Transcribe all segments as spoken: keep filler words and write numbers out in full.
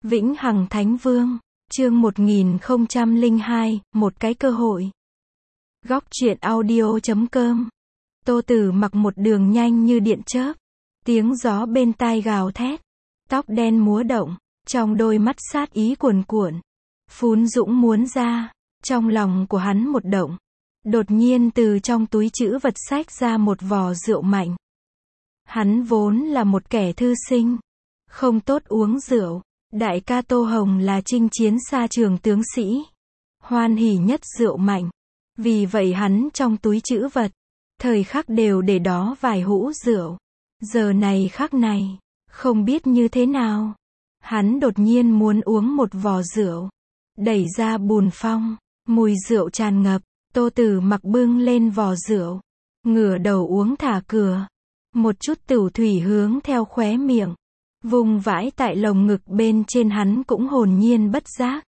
Vĩnh Hằng Thánh Vương, chương một nghìn không trăm lẻ hai, một cái cơ hội. Góc truyện audio chấm com. Tô Tử Mặc một đường nhanh như điện chớp, tiếng gió bên tai gào thét, tóc đen múa động, trong đôi mắt sát ý cuồn cuộn, phún dũng muốn ra, trong lòng của hắn một động, đột nhiên từ trong túi trữ vật xách ra một vò rượu mạnh. Hắn vốn là một kẻ thư sinh, không tốt uống rượu. Đại ca Tô Hồng là chinh chiến xa trường tướng sĩ, hoan hỉ nhất rượu mạnh. Vì vậy hắn trong túi trữ vật, thời khắc đều để đó vài hũ rượu. Giờ này khắc này, không biết như thế nào, hắn đột nhiên muốn uống một vò rượu. Đẩy ra bùn phong, mùi rượu tràn ngập, Tô Tử Mặc bưng lên vò rượu, ngửa đầu uống thả cửa. Một chút tửu thủy hướng theo khóe miệng, vùng vãi tại lồng ngực bên trên hắn cũng hồn nhiên bất giác.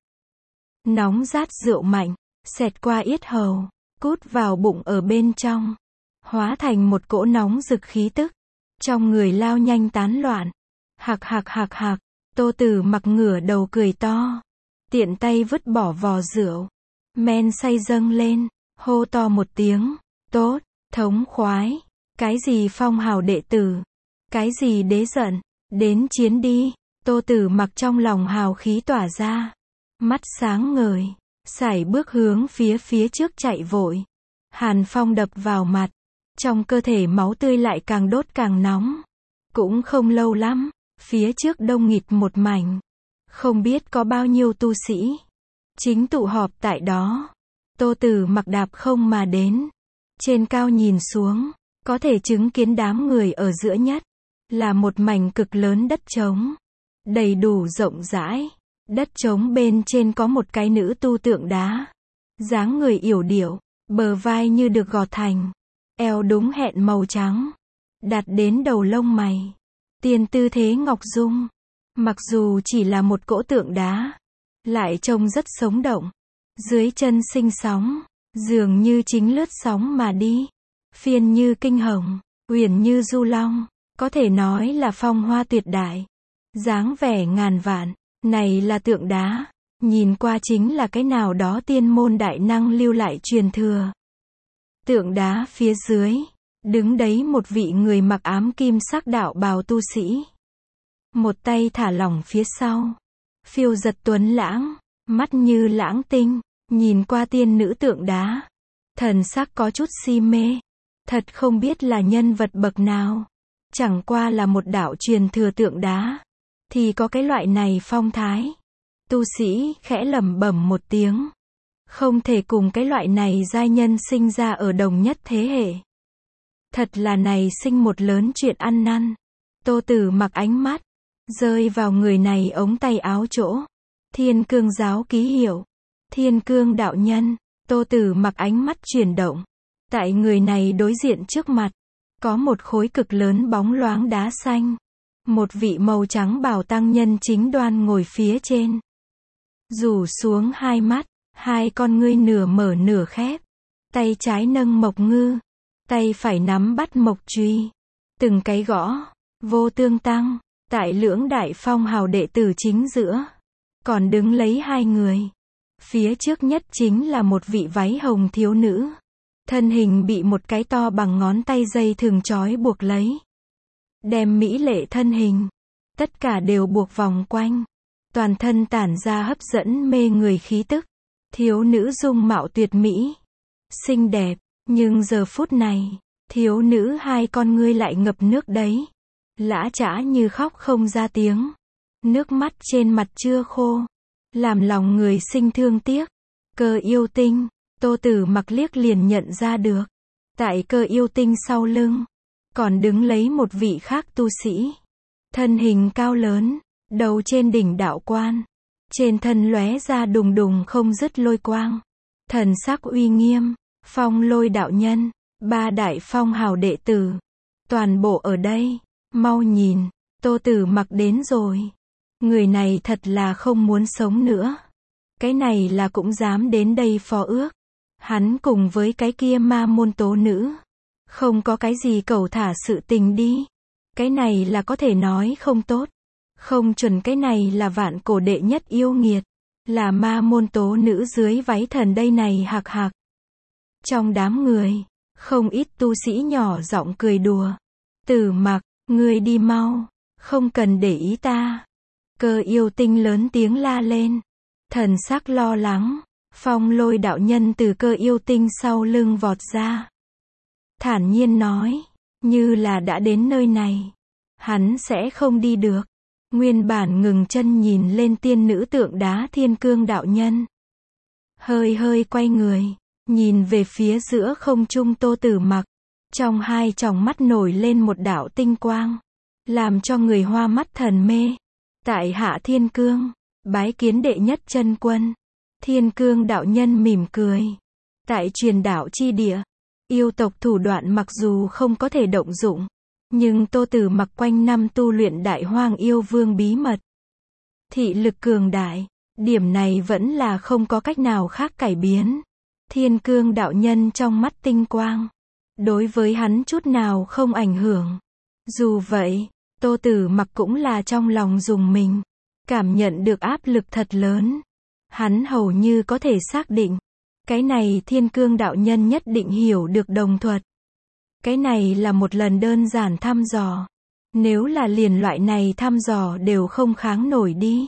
Nóng rát rượu mạnh, xẹt qua yết hầu, cút vào bụng ở bên trong, hóa thành một cỗ nóng rực khí tức, trong người lao nhanh tán loạn. Hạc hạc hạc hạc, Tô Tử Mặc ngửa đầu cười to, tiện tay vứt bỏ vò rượu, men say dâng lên, hô to một tiếng, tốt, thống khoái, cái gì phong hào đệ tử, cái gì đế giận. Đến chiến đi. Tô Tử Mặc trong lòng hào khí tỏa ra, mắt sáng ngời, sải bước hướng phía phía trước chạy vội. Hàn phong đập vào mặt, trong cơ thể máu tươi lại càng đốt càng nóng. Cũng không lâu lắm, phía trước đông nghịt một mảnh, không biết có bao nhiêu tu sĩ chính tụ họp tại đó. Tô Tử Mặc đạp không mà đến, trên cao nhìn xuống, có thể chứng kiến đám người ở giữa nhất là một mảnh cực lớn đất trống, đầy đủ rộng rãi. Đất trống bên trên có một cái nữ tu tượng đá, dáng người yểu điệu, bờ vai như được gọt thành, eo đúng hẹn màu trắng, đặt đến đầu lông mày, tiên tư thế ngọc dung. Mặc dù chỉ là một cỗ tượng đá, lại trông rất sống động, dưới chân sinh sóng, dường như chính lướt sóng mà đi, phiên như kinh hồng, uyển như du long. Có thể nói là phong hoa tuyệt đại, dáng vẻ ngàn vạn. Này là tượng đá, nhìn qua chính là cái nào đó tiên môn đại năng lưu lại truyền thừa. Tượng đá phía dưới, đứng đấy một vị người mặc ám kim sắc đạo bào tu sĩ. Một tay thả lỏng phía sau, phiêu giật tuấn lãng, mắt như lãng tinh, nhìn qua tiên nữ tượng đá, thần sắc có chút si mê. Thật không biết là nhân vật bậc nào. Chẳng qua là một đạo truyền thừa tượng đá, thì có cái loại này phong thái. Tu sĩ khẽ lẩm bẩm một tiếng, không thể cùng cái loại này giai nhân sinh ra ở đồng nhất thế hệ. Thật là này sinh một lớn chuyện ăn năn. Tô Tử Mặc ánh mắt rơi vào người này ống tay áo chỗ, Thiên Cương giáo ký hiệu, Thiên Cương đạo nhân. Tô Tử Mặc ánh mắt chuyển động, tại người này đối diện trước mặt, có một khối cực lớn bóng loáng đá xanh. Một vị màu trắng bào tăng nhân chính đoan ngồi phía trên. Rủ xuống hai mắt, hai con ngươi nửa mở nửa khép. Tay trái nâng mộc ngư, tay phải nắm bắt mộc truy. Từng cái gõ, vô tương tăng, tại lưỡng đại phong hào đệ tử chính giữa. Còn đứng lấy hai người. Phía trước nhất chính là một vị váy hồng thiếu nữ. Thân hình bị một cái to bằng ngón tay dây thừng trói buộc lấy. Đem mỹ lệ thân hình, tất cả đều buộc vòng quanh. Toàn thân tản ra hấp dẫn mê người khí tức. Thiếu nữ dung mạo tuyệt mỹ, xinh đẹp, nhưng giờ phút này, thiếu nữ hai con ngươi lại ngập nước đấy. Lã chã như khóc không ra tiếng. Nước mắt trên mặt chưa khô, làm lòng người sinh thương tiếc. Cơ yêu tinh. Tô Tử Mặc liếc liền nhận ra được, tại cơ yêu tinh sau lưng, còn đứng lấy một vị khác tu sĩ. Thân hình cao lớn, đầu trên đỉnh đạo quan, trên thân lóe ra đùng đùng không dứt lôi quang. Thần sắc uy nghiêm, phong lôi đạo nhân, ba đại phong hào đệ tử, toàn bộ ở đây, mau nhìn, Tô Tử Mặc đến rồi. Người này thật là không muốn sống nữa. Cái này là cũng dám đến đây phó ước. Hắn cùng với cái kia ma môn tố nữ, không có cái gì cẩu thả sự tình đi. Cái này là có thể nói không tốt, Không chuẩn cái này là vạn cổ đệ nhất yêu nghiệt. Là ma môn tố nữ dưới váy thần đây này hạc hạc. Trong đám người, không ít tu sĩ nhỏ giọng cười đùa. Tử Mặc, ngươi đi mau, không cần để ý ta. Cơ yêu tinh lớn tiếng la lên. Thần sắc lo lắng, Phong Lôi đạo nhân từ cơ yêu tinh sau lưng vọt ra. Thản nhiên nói, như là đã đến nơi này, hắn sẽ không đi được. Nguyên bản ngừng chân nhìn lên tiên nữ tượng đá Thiên Cương đạo nhân. Hơi hơi quay người, nhìn về phía giữa không trung Tô Tử Mặc. Trong hai tròng mắt nổi lên một đạo tinh quang, làm cho người hoa mắt thần mê. Tại hạ Thiên Cương, bái kiến đệ nhất chân quân. Thiên Cương đạo nhân mỉm cười. Tại truyền đạo chi địa, yêu tộc thủ đoạn mặc dù không có thể động dụng, nhưng Tô Tử Mặc quanh năm tu luyện Đại Hoang Yêu Vương bí mật, thị lực cường đại, điểm này vẫn là không có cách nào khác cải biến. Thiên Cương đạo nhân trong mắt tinh quang, đối với hắn chút nào không ảnh hưởng. Dù vậy, Tô Tử Mặc cũng là trong lòng rùng mình, cảm nhận được áp lực thật lớn. Hắn hầu như có thể xác định, cái này Thiên Cương đạo nhân nhất định hiểu được đồng thuật. Cái này là một lần đơn giản thăm dò. Nếu là liền loại này thăm dò đều không kháng nổi đi,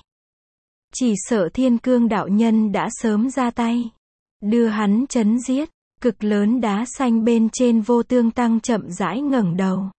chỉ sợ Thiên Cương đạo nhân đã sớm ra tay, đưa hắn chấn giết. Cực lớn đá xanh bên trên Vô Tương Tăng chậm rãi ngẩng đầu,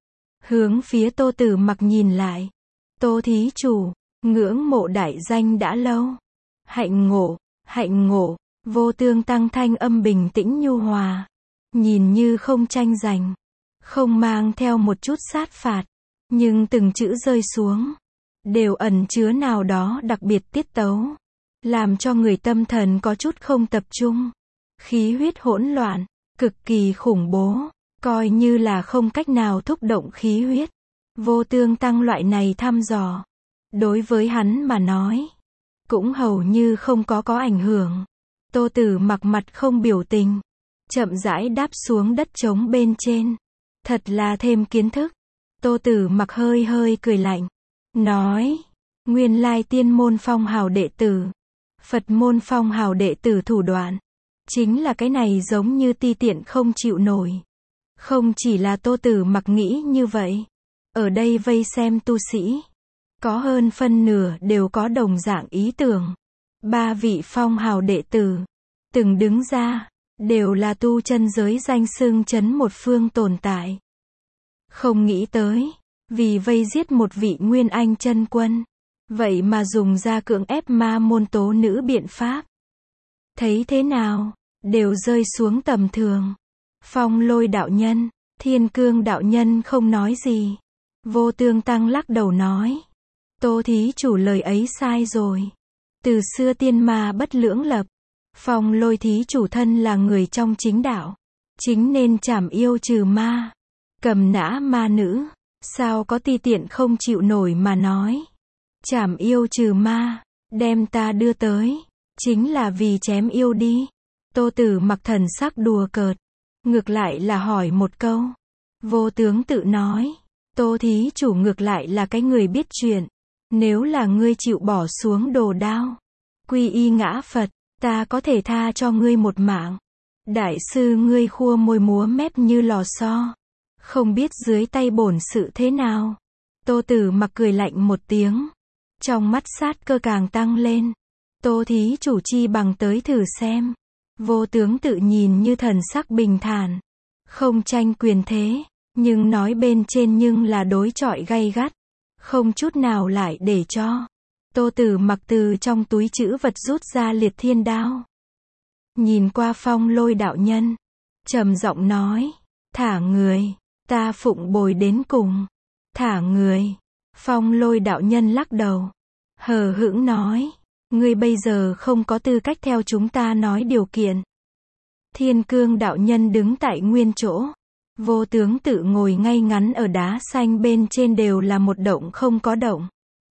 hướng phía Tô Tử Mặc nhìn lại. Tô thí chủ, ngưỡng mộ đại danh đã lâu. Hạnh ngộ, hạnh ngộ. Vô Tương Tăng thanh âm bình tĩnh nhu hòa, nhìn như không tranh giành, không mang theo một chút sát phạt, nhưng từng chữ rơi xuống, đều ẩn chứa nào đó đặc biệt tiết tấu, làm cho người tâm thần có chút không tập trung. Khí huyết hỗn loạn, cực kỳ khủng bố, coi như là không cách nào thúc động khí huyết. Vô Tương Tăng loại này thăm dò, đối với hắn mà nói, cũng hầu như không có có ảnh hưởng. Tô Tử Mặc mặt không biểu tình, chậm rãi đáp xuống đất trống bên trên. Thật là thêm kiến thức. Tô Tử Mặc hơi hơi cười lạnh, nói, nguyên lai tiên môn phong hào đệ tử, Phật môn phong hào đệ tử thủ đoạn, chính là cái này giống như ti tiện không chịu nổi. Không chỉ là Tô Tử Mặc nghĩ như vậy, ở đây vây xem tu sĩ, có hơn phân nửa đều có đồng dạng ý tưởng. Ba vị phong hào đệ tử, từng đứng ra, đều là tu chân giới danh xưng chấn một phương tồn tại. Không nghĩ tới, vì vây giết một vị nguyên anh chân quân, vậy mà dùng ra cưỡng ép ma môn tố nữ biện pháp. Thấy thế nào, đều rơi xuống tầm thường. Phong Lôi đạo nhân, Thiên Cương đạo nhân không nói gì. Vô Tương Tăng lắc đầu nói, Tô thí chủ lời ấy sai rồi. Từ xưa tiên ma bất lưỡng lập, Phong Lôi thí chủ thân là người trong chính đạo, chính nên trảm yêu trừ ma, cầm nã ma nữ, sao có ti tiện không chịu nổi mà nói. Trảm yêu trừ ma, đem ta đưa tới, chính là vì chém yêu đi. Tô Tử Mặc thần sắc đùa cợt, ngược lại là hỏi một câu. Vô Tướng tự nói, Tô thí chủ ngược lại là cái người biết chuyện. Nếu là ngươi chịu bỏ xuống đồ đao, quy y ngã Phật, ta có thể tha cho ngươi một mạng. Đại sư ngươi khua môi múa mép như lò xo, không biết dưới tay bổn sự thế nào. Tô Tử Mặc cười lạnh một tiếng, trong mắt sát cơ càng tăng lên. Tô thí chủ chi bằng tới thử xem. Vô Tướng tự nhìn như thần sắc bình thản, không tranh quyền thế, nhưng nói bên trên nhưng là đối chọi gay gắt, không chút nào lại để cho. Tô Tử Mặc từ trong túi trữ vật rút ra liệt thiên đao, nhìn qua Phong Lôi đạo nhân, trầm giọng nói, thả người, ta phụng bồi đến cùng. Thả người. Phong Lôi đạo nhân lắc đầu, hờ hững nói, ngươi bây giờ không có tư cách theo chúng ta nói điều kiện. Thiên Cương đạo nhân đứng tại nguyên chỗ, Vô Tướng tự ngồi ngay ngắn ở đá xanh bên trên đều là một động không có động.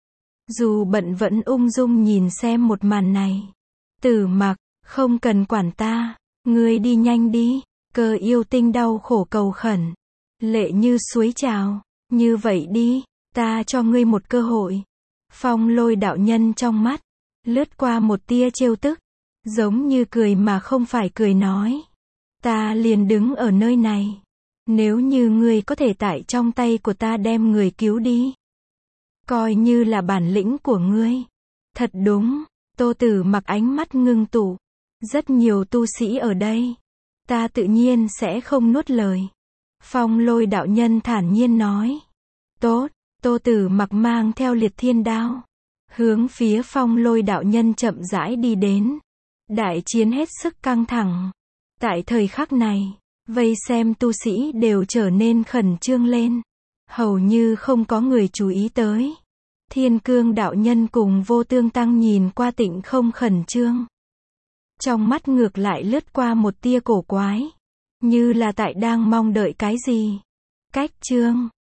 Dù bận vẫn ung dung nhìn xem một màn này. Tử Mặc, không cần quản ta, ngươi đi nhanh đi. Cơ yêu tinh đau khổ cầu khẩn, lệ như suối trào, như vậy đi, ta cho ngươi một cơ hội. Phong Lôi đạo nhân trong mắt, lướt qua một tia trêu tức, giống như cười mà không phải cười nói. Ta liền đứng ở nơi này. Nếu như ngươi có thể tại trong tay của ta đem người cứu đi, coi như là bản lĩnh của ngươi. Thật đúng, Tô Tử Mặc ánh mắt ngưng tụ. Rất nhiều tu sĩ ở đây. Ta tự nhiên sẽ không nuốt lời. Phong Lôi đạo nhân thản nhiên nói. Tốt, Tô Tử Mặc mang theo liệt thiên đao, hướng phía Phong Lôi đạo nhân chậm rãi đi đến. Đại chiến hết sức căng thẳng. Tại thời khắc này, vây xem tu sĩ đều trở nên khẩn trương lên. Hầu như không có người chú ý tới. Thiên Cương đạo nhân cùng Vô Tương tăng nhìn qua Tịnh không khẩn trương. Trong mắt ngược lại lướt qua một tia cổ quái. Như là tại đang mong đợi cái gì. Cách chương